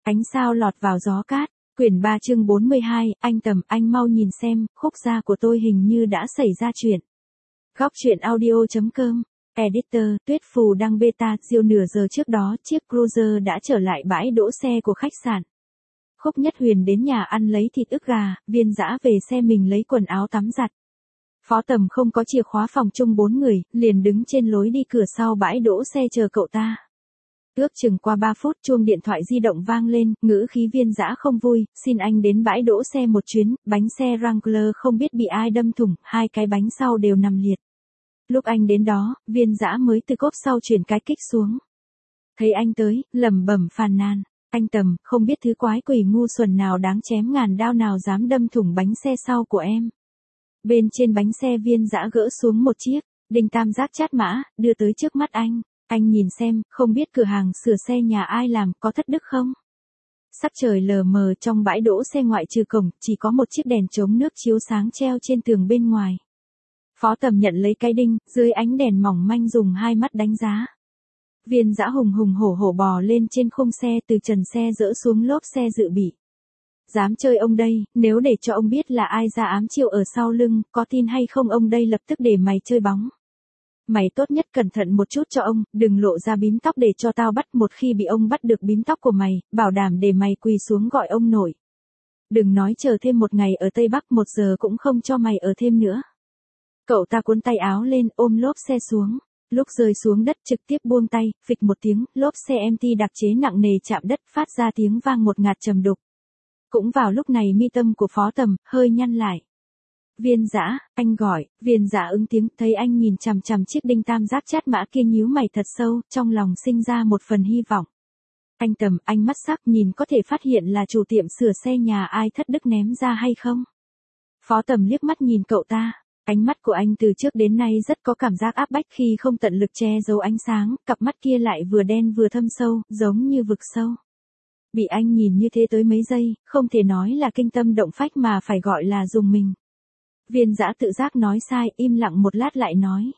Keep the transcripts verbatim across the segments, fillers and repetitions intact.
Ánh sao lọt vào gió cát, quyển ba chương bốn mươi hai, anh Tầm, anh mau nhìn xem, khúc gia của tôi hình như đã xảy ra chuyện. Góc truyện audio chấm com, Editor, Tuyết Phù đăng beta, siêu nửa giờ trước đó, chiếc Cruiser đã trở lại bãi đỗ xe của khách sạn. Khúc Nhất Huyền đến nhà ăn lấy thịt ức gà, Viên Dã về xe mình lấy quần áo tắm giặt. Phó Tầm không có chìa khóa phòng chung bốn người, liền đứng trên lối đi cửa sau bãi đỗ xe chờ cậu ta. Ước chừng qua ba phút chuông điện thoại di động vang lên, ngữ khí Viên Dã không vui, xin anh đến bãi đỗ xe một chuyến, bánh xe Wrangler không biết bị ai đâm thủng, hai cái bánh sau đều nằm liệt. Lúc anh đến đó, Viên Dã mới từ cốp sau chuyển cái kích xuống. Thấy anh tới, lẩm bẩm phàn nàn, anh Tầm, không biết thứ quái quỷ ngu xuẩn nào đáng chém ngàn đao nào dám đâm thủng bánh xe sau của em. Bên trên bánh xe Viên Dã gỡ xuống một chiếc đinh tam giác chát mã, đưa tới trước mắt anh. Anh nhìn xem, không biết cửa hàng sửa xe nhà ai làm, có thất đức không? Sắc trời lờ mờ, trong bãi đỗ xe ngoại trừ cổng, chỉ có một chiếc đèn chống nước chiếu sáng treo trên tường bên ngoài. Phó Tầm nhận lấy cái đinh, dưới ánh đèn mỏng manh dùng hai mắt đánh giá. Viên Dã hùng hùng hổ hổ bò lên trên khung xe, từ trần xe dỡ xuống lốp xe dự bị. Dám chơi ông đây, nếu để cho ông biết là ai ra ám chiêu ở sau lưng, có tin hay không ông đây lập tức để mày chơi bóng. Mày tốt nhất cẩn thận một chút cho ông, đừng lộ ra bím tóc để cho tao bắt, một khi bị ông bắt được bím tóc của mày, bảo đảm để mày quỳ xuống gọi ông nội. Đừng nói chờ thêm một ngày ở Tây Bắc, một giờ cũng không cho mày ở thêm nữa. Cậu ta cuốn tay áo lên, ôm lốp xe xuống. Lúc rơi xuống đất trực tiếp buông tay, phịch một tiếng, lốp xe em tê đặc chế nặng nề chạm đất, phát ra tiếng vang một ngạt trầm đục. Cũng vào lúc này mi tâm của Phó Tầm hơi nhăn lại. Viên Dã, anh gọi. Viên Dã ứng tiếng, thấy anh nhìn chằm chằm chiếc đinh tam giác chát mã kia nhíu mày thật sâu, trong lòng sinh ra một phần hy vọng. Anh Tầm, anh mắt sắc nhìn có thể phát hiện là chủ tiệm sửa xe nhà ai thất đức ném ra hay không? Phó Tầm liếc mắt nhìn cậu ta, ánh mắt của anh từ trước đến nay rất có cảm giác áp bách khi không tận lực che giấu ánh sáng, cặp mắt kia lại vừa đen vừa thâm sâu, giống như vực sâu. Bị anh nhìn như thế tới mấy giây, không thể nói là kinh tâm động phách mà phải gọi là dùng mình. Viên Dã tự giác nói sai, im lặng một lát lại nói.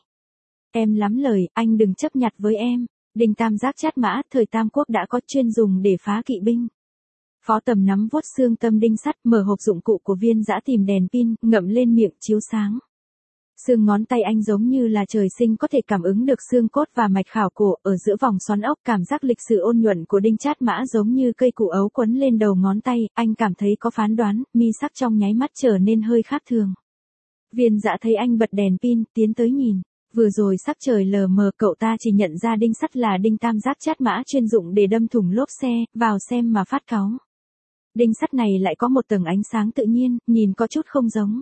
Em lắm lời, anh đừng chấp nhặt với em. Đinh tam giác chát mã, thời Tam Quốc đã có chuyên dùng để phá kỵ binh. Phó Tầm nắm vuốt xương tâm đinh sắt, mở hộp dụng cụ của Viên Dã tìm đèn pin, ngậm lên miệng chiếu sáng. Xương ngón tay anh giống như là trời sinh có thể cảm ứng được xương cốt và mạch khảo cổ, ở giữa vòng xoắn ốc, cảm giác lịch sự ôn nhuận của đinh chát mã giống như cây củ ấu quấn lên đầu ngón tay, anh cảm thấy có phán đoán, mi sắc trong nháy mắt trở nên hơi khác thường. Viên Dã thấy anh bật đèn pin, tiến tới nhìn. Vừa rồi sắc trời lờ mờ, cậu ta chỉ nhận ra đinh sắt là đinh tam giác chát mã chuyên dụng để đâm thủng lốp xe, vào xem mà phát cáu. Đinh sắt này lại có một tầng ánh sáng tự nhiên, nhìn có chút không giống.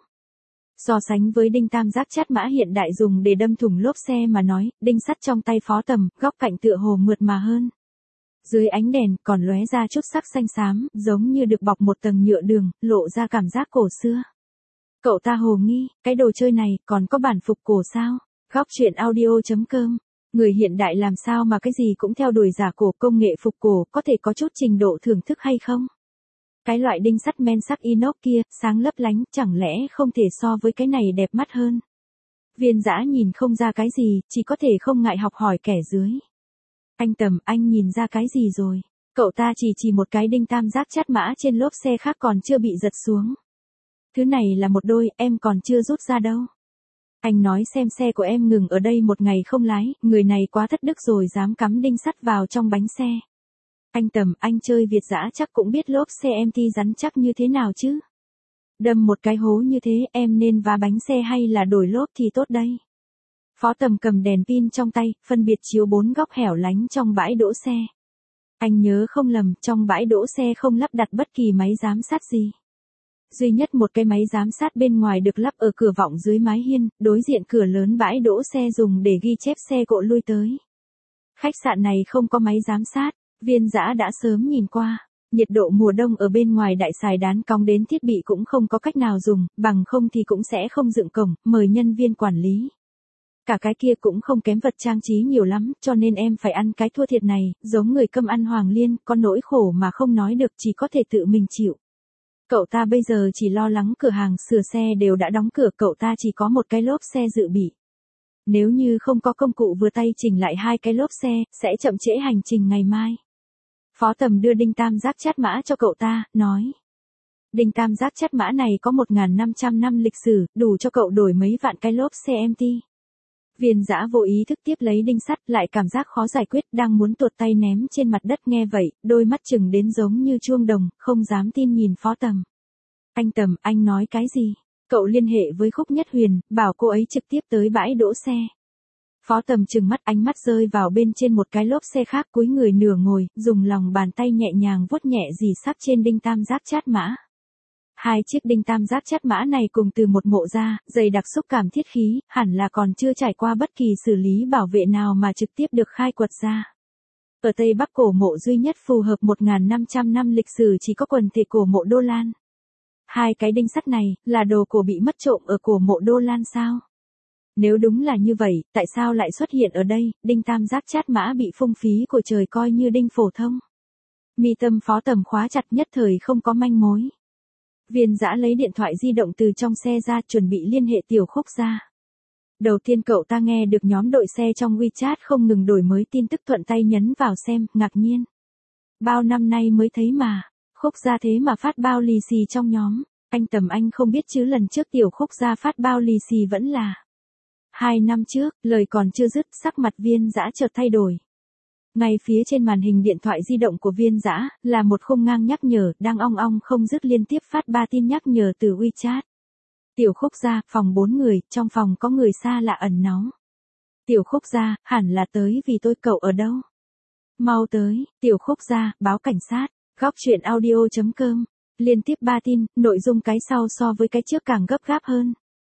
So sánh với đinh tam giác chát mã hiện đại dùng để đâm thủng lốp xe mà nói, đinh sắt trong tay Phó Tầm, góc cạnh tựa hồ mượt mà hơn. Dưới ánh đèn còn lóe ra chút sắc xanh xám, giống như được bọc một tầng nhựa đường, lộ ra cảm giác cổ xưa. Cậu ta hồ nghi, cái đồ chơi này còn có bản phục cổ sao? Góc truyện audio chấm com. Người hiện đại làm sao mà cái gì cũng theo đuổi giả cổ, công nghệ phục cổ, có thể có chút trình độ thưởng thức hay không? Cái loại đinh sắt men sắc inox kia, sáng lấp lánh, chẳng lẽ không thể so với cái này đẹp mắt hơn? Viên Dã nhìn không ra cái gì, chỉ có thể không ngại học hỏi kẻ dưới. Anh Tầm, anh nhìn ra cái gì rồi? Cậu ta chỉ chỉ một cái đinh tam giác chát mã trên lốp xe khác còn chưa bị giật xuống. Thứ này là một đôi, em còn chưa rút ra đâu. Anh nói xem xe của em ngừng ở đây một ngày không lái, người này quá thất đức rồi dám cắm đinh sắt vào trong bánh xe. Anh Tầm, anh chơi Việt dã chắc cũng biết lốp xe em ti rắn chắc như thế nào chứ. Đâm một cái hố như thế em nên vá bánh xe hay là đổi lốp thì tốt đây. Phó Tầm cầm đèn pin trong tay, phân biệt chiếu bốn góc hẻo lánh trong bãi đỗ xe. Anh nhớ không lầm, trong bãi đỗ xe không lắp đặt bất kỳ máy giám sát gì. Duy nhất một cái máy giám sát bên ngoài được lắp ở cửa vọng dưới mái hiên, đối diện cửa lớn bãi đỗ xe dùng để ghi chép xe cộ lui tới. Khách sạn này không có máy giám sát, Viên Dã đã sớm nhìn qua. Nhiệt độ mùa đông ở bên ngoài đại xài đán cong đến thiết bị cũng không có cách nào dùng, bằng không thì cũng sẽ không dựng cổng, mời nhân viên quản lý. Cả cái kia cũng không kém vật trang trí nhiều lắm, cho nên em phải ăn cái thua thiệt này, giống người câm ăn hoàng liên, có nỗi khổ mà không nói được, chỉ có thể tự mình chịu. Cậu ta bây giờ chỉ lo lắng cửa hàng sửa xe đều đã đóng cửa, cậu ta chỉ có một cái lốp xe dự bị. Nếu như không có công cụ vừa tay chỉnh lại hai cái lốp xe, sẽ chậm trễ hành trình ngày mai. Phó Tầm đưa đinh tam giác chát mã cho cậu ta, nói. Đinh tam giác chát mã này có một nghìn năm trăm năm lịch sử, đủ cho cậu đổi mấy vạn cái lốp xe em tê. Viên Dã vô ý thức tiếp lấy đinh sắt, lại cảm giác khó giải quyết, đang muốn tuột tay ném trên mặt đất, nghe vậy, đôi mắt chừng đến giống như chuông đồng, không dám tin nhìn Phó Tầm. Anh Tầm, anh nói cái gì? Cậu liên hệ với Khúc Nhất Huyền, bảo cô ấy trực tiếp tới bãi đỗ xe. Phó Tầm trừng mắt, ánh mắt rơi vào bên trên một cái lốp xe khác, cúi người nửa ngồi, dùng lòng bàn tay nhẹ nhàng vuốt nhẹ rì sắt trên đinh tam giác chát mã. Hai chiếc đinh tam giác chát mã này cùng từ một mộ ra, dày đặc xúc cảm thiết khí, hẳn là còn chưa trải qua bất kỳ xử lý bảo vệ nào mà trực tiếp được khai quật ra. Ở Tây Bắc cổ mộ duy nhất phù hợp một nghìn năm trăm năm lịch sử chỉ có quần thể cổ mộ Đô Lan. Hai cái đinh sắt này, là đồ cổ bị mất trộm ở cổ mộ Đô Lan sao? Nếu đúng là như vậy, tại sao lại xuất hiện ở đây, đinh tam giác chát mã bị phung phí của trời coi như đinh phổ thông? Mi tâm Phó Tầm khóa chặt, nhất thời không có manh mối. Viên Dã lấy điện thoại di động từ trong xe ra, chuẩn bị liên hệ Tiểu Khúc ra. Đầu tiên cậu ta nghe được nhóm đội xe trong WeChat không ngừng đổi mới tin tức, thuận tay nhấn vào xem, ngạc nhiên. Bao năm nay mới thấy mà, Khúc ra thế mà phát bao lì xì trong nhóm. Anh Tầm, anh không biết chứ, lần trước Tiểu Khúc ra phát bao lì xì vẫn là hai năm trước. Lời còn chưa dứt, sắc mặt Viên Dã chợt thay đổi. Ngay phía trên màn hình điện thoại di động của Viên Dã, là một khung ngang nhắc nhở, đang ong ong không dứt liên tiếp phát ba tin nhắc nhở từ WeChat. Tiểu Khúc ra, phòng bốn người, trong phòng có người xa lạ ẩn náu. Tiểu Khúc ra, hẳn là tới vì tôi, cậu ở đâu? Mau tới. Tiểu Khúc ra, báo cảnh sát. Góc truyện audio chấm com. Liên tiếp ba tin, nội dung cái sau so với cái trước càng gấp gáp hơn.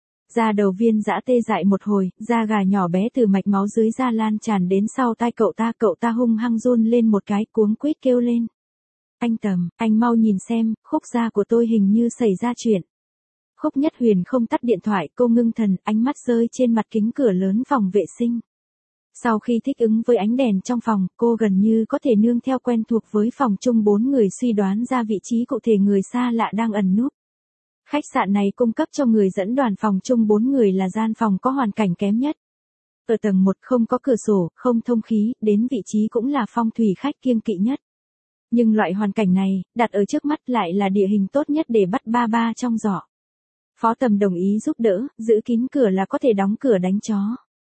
Da đầu Viên Dã tê dại một hồi, da gà nhỏ bé từ mạch máu dưới da lan tràn đến sau tai cậu ta, cậu ta hung hăng run lên một cái, cuống quýt kêu lên. Anh Tầm, anh mau nhìn xem, Khúc gia của tôi hình như xảy ra chuyện. Khúc Nhất Huyền không tắt điện thoại, cô ngưng thần, ánh mắt rơi trên mặt kính cửa lớn phòng vệ sinh. Sau khi thích ứng với ánh đèn trong phòng, cô gần như có thể nương theo quen thuộc với phòng chung bốn người suy đoán ra vị trí cụ thể người xa lạ đang ẩn núp. Khách sạn này cung cấp cho người dẫn đoàn phòng chung bốn người là gian phòng có hoàn cảnh kém nhất. Ở tầng một không có cửa sổ, không thông khí, đến vị trí cũng là phong thủy khách kiêng kỵ nhất. Nhưng loại hoàn cảnh này, đặt ở trước mắt lại là địa hình tốt nhất để bắt ba ba trong giỏ. Phó Tầm đồng ý giúp đỡ, giữ kín cửa là có thể đóng cửa đánh chó.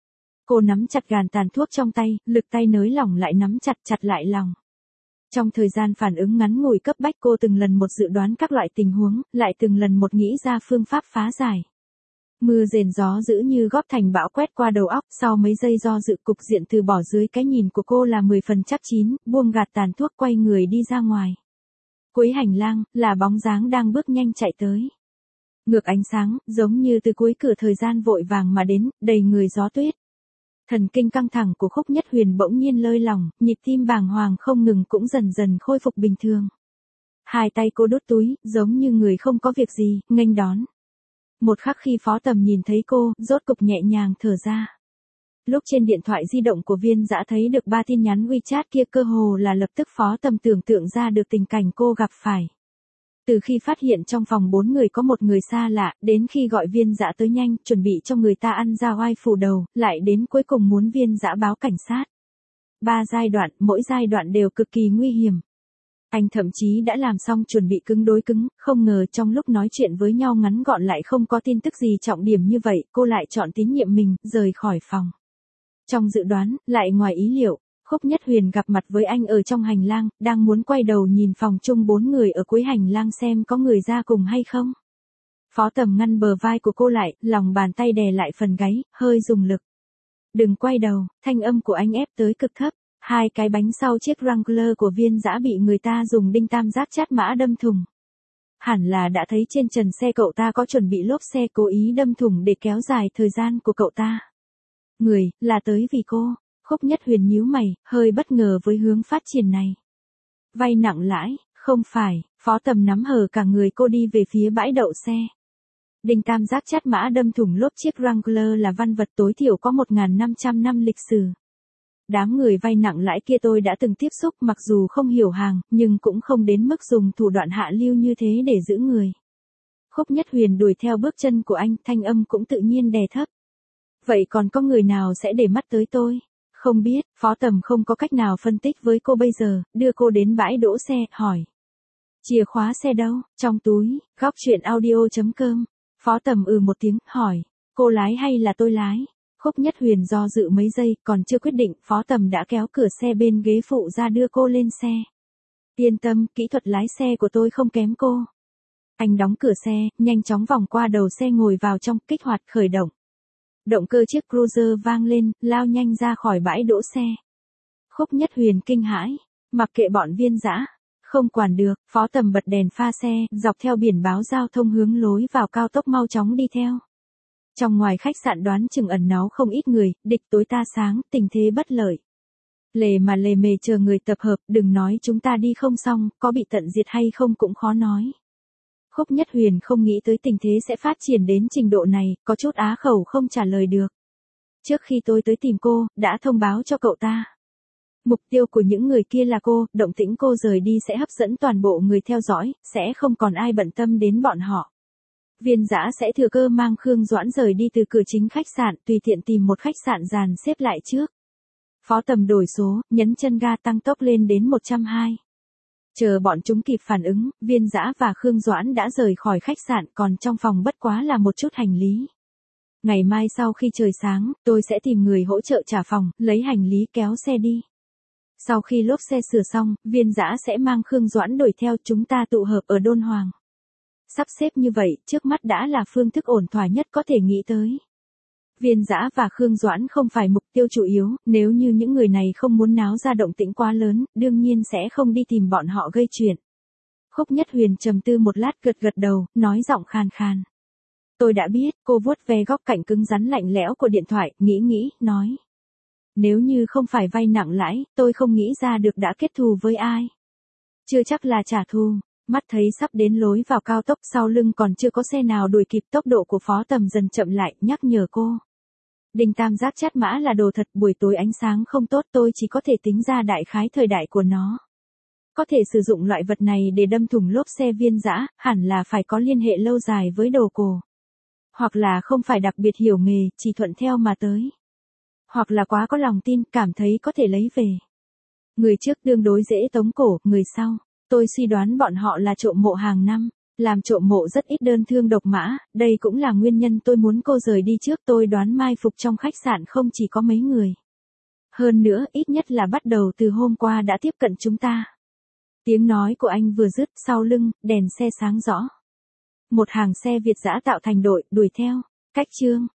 Cô nắm chặt gàn tàn thuốc trong tay, lực tay nới lỏng lại nắm chặt chặt lại lòng. Trong thời gian phản ứng ngắn ngủi cấp bách, cô từng lần một dự đoán các loại tình huống, lại từng lần một nghĩ ra phương pháp phá giải. Mưa rền gió dữ như góp thành bão quét qua đầu óc, sau mấy giây do dự, cục diện từ bỏ dưới cái nhìn của cô là mười phần chắc chín, buông gạt tàn thuốc quay người đi ra ngoài. Cuối hành lang, là bóng dáng đang bước nhanh chạy tới. Ngược ánh sáng, giống như từ cuối cửa thời gian vội vàng mà đến, đầy người gió tuyết. Thần kinh căng thẳng của Khúc Nhất Huyền bỗng nhiên lơi lỏng, nhịp tim bàng hoàng không ngừng cũng dần dần khôi phục bình thường. Hai tay cô đút túi, giống như người không có việc gì, nghênh đón. Một khắc khi Phó Tầm nhìn thấy cô, rốt cục nhẹ nhàng thở ra. Lúc trên điện thoại di động của Viên Dã thấy được ba tin nhắn WeChat kia, cơ hồ là lập tức Phó Tầm tưởng tượng ra được tình cảnh cô gặp phải. Từ khi phát hiện trong phòng bốn người có một người xa lạ, đến khi gọi Viên Dã tới nhanh, chuẩn bị cho người ta ăn ra oai phủ đầu, lại đến cuối cùng muốn Viên Dã báo cảnh sát. Ba giai đoạn, mỗi giai đoạn đều cực kỳ nguy hiểm. Anh thậm chí đã làm xong chuẩn bị cứng đối cứng, không ngờ trong lúc nói chuyện với nhau ngắn gọn lại không có tin tức gì trọng điểm như vậy, cô lại chọn tín nhiệm mình, rời khỏi phòng. Trong dự đoán, lại ngoài ý liệu, Khúc Nhất Huyền gặp mặt với anh ở trong hành lang, đang muốn quay đầu nhìn phòng chung bốn người ở cuối hành lang xem có người ra cùng hay không. Phó Tầm ngăn bờ vai của cô lại, lòng bàn tay đè lại phần gáy, hơi dùng lực. Đừng quay đầu, thanh âm của anh ép tới cực thấp. Hai cái bánh sau chiếc Wrangler của Viên Dã bị người ta dùng đinh tam giác chát mã đâm thủng. Hẳn là đã thấy trên trần xe cậu ta có chuẩn bị lốp xe, cố ý đâm thủng để kéo dài thời gian của cậu ta. Người, là tới vì cô. Khúc Nhất Huyền nhíu mày, hơi bất ngờ với hướng phát triển này. Vay nặng lãi, không phải. Phó Tầm nắm hờ cả người cô đi về phía bãi đậu xe. Đinh tam giác chát mã đâm thủng lốp chiếc Wrangler là văn vật tối thiểu có một nghìn năm trăm năm lịch sử. Đám người vay nặng lãi kia tôi đã từng tiếp xúc, mặc dù không hiểu hàng, nhưng cũng không đến mức dùng thủ đoạn hạ lưu như thế để giữ người. Khúc Nhất Huyền đuổi theo bước chân của anh, thanh âm cũng tự nhiên đè thấp. Vậy còn có người nào sẽ để mắt tới tôi? Không biết, Phó Tầm không có cách nào phân tích với cô bây giờ, đưa cô đến bãi đỗ xe, hỏi. Chìa khóa xe đâu? Trong túi. Góc chuyện audio.com. Phó Tầm ừ một tiếng, hỏi. Cô lái hay là tôi lái? Khúc Nhất Huyền do dự mấy giây, còn chưa quyết định, Phó Tầm đã kéo cửa xe bên ghế phụ ra đưa cô lên xe. Yên tâm, kỹ thuật lái xe của tôi không kém cô. Anh đóng cửa xe, nhanh chóng vòng qua đầu xe ngồi vào trong, kích hoạt khởi động. Động cơ chiếc Cruiser vang lên, lao nhanh ra khỏi bãi đỗ xe. Khúc Nhất Huyền kinh hãi, mặc kệ bọn Viên Dã, không quản được, Phó Tầm bật đèn pha xe, dọc theo biển báo giao thông hướng lối vào cao tốc mau chóng đi theo. Trong ngoài khách sạn đoán chừng ẩn náu không ít người, địch tối ta sáng, tình thế bất lợi. Lề mà lề mề chờ người tập hợp, đừng nói chúng ta đi không xong, có bị tận diệt hay không cũng khó nói. Khúc Nhất Huyền không nghĩ tới tình thế sẽ phát triển đến trình độ này, có chút á khẩu không trả lời được. Trước khi tôi tới tìm cô, đã thông báo cho cậu ta. Mục tiêu của những người kia là cô, động tĩnh cô rời đi sẽ hấp dẫn toàn bộ người theo dõi, sẽ không còn ai bận tâm đến bọn họ. Viên Dã sẽ thừa cơ mang Khương Doãn rời đi từ cửa chính khách sạn, tùy tiện tìm một khách sạn dàn xếp lại trước. Phó Tầm đổi số, nhấn chân ga tăng tốc lên đến một trăm hai. Chờ bọn chúng kịp phản ứng, Viên Dã và Khương Doãn đã rời khỏi khách sạn, còn trong phòng bất quá là một chút hành lý. Ngày mai sau khi trời sáng, tôi sẽ tìm người hỗ trợ trả phòng, lấy hành lý kéo xe đi. Sau khi lốp xe sửa xong, Viên Dã sẽ mang Khương Doãn đuổi theo, chúng ta tụ hợp ở Đôn Hoàng. Sắp xếp như vậy, trước mắt đã là phương thức ổn thỏa nhất có thể nghĩ tới. Viên Dã và Khương Doãn không phải mục tiêu chủ yếu, nếu như những người này không muốn náo ra động tĩnh quá lớn, đương nhiên sẽ không đi tìm bọn họ gây chuyện. Khúc Nhất Huyền trầm tư một lát gật gật đầu, nói giọng khàn khàn. Tôi đã biết, cô vuốt ve góc cạnh cứng rắn lạnh lẽo của điện thoại, nghĩ nghĩ, nói. Nếu như không phải vay nặng lãi, tôi không nghĩ ra được đã kết thù với ai. Chưa chắc là trả thù. Mắt thấy sắp đến lối vào cao tốc, sau lưng còn chưa có xe nào đuổi kịp, tốc độ của Phó Tầm dần chậm lại, nhắc nhở cô. Đinh tam giác chát mã là đồ thật, buổi tối ánh sáng không tốt, tôi chỉ có thể tính ra đại khái thời đại của nó. Có thể sử dụng loại vật này để đâm thủng lốp xe Viên Dã, hẳn là phải có liên hệ lâu dài với đồ cổ. Hoặc là không phải đặc biệt hiểu nghề, chỉ thuận theo mà tới. Hoặc là quá có lòng tin, cảm thấy có thể lấy về. Người trước tương đối dễ tống cổ, người sau. Tôi suy đoán bọn họ là trộm mộ hàng năm, làm trộm mộ rất ít đơn thương độc mã, đây cũng là nguyên nhân tôi muốn cô rời đi trước, tôi đoán mai phục trong khách sạn không chỉ có mấy người. Hơn nữa, ít nhất là bắt đầu từ hôm qua đã tiếp cận chúng ta. Tiếng nói của anh vừa dứt, sau lưng, đèn xe sáng rõ. Một hàng xe Việt Dã tạo thành đội, đuổi theo. Cách chương.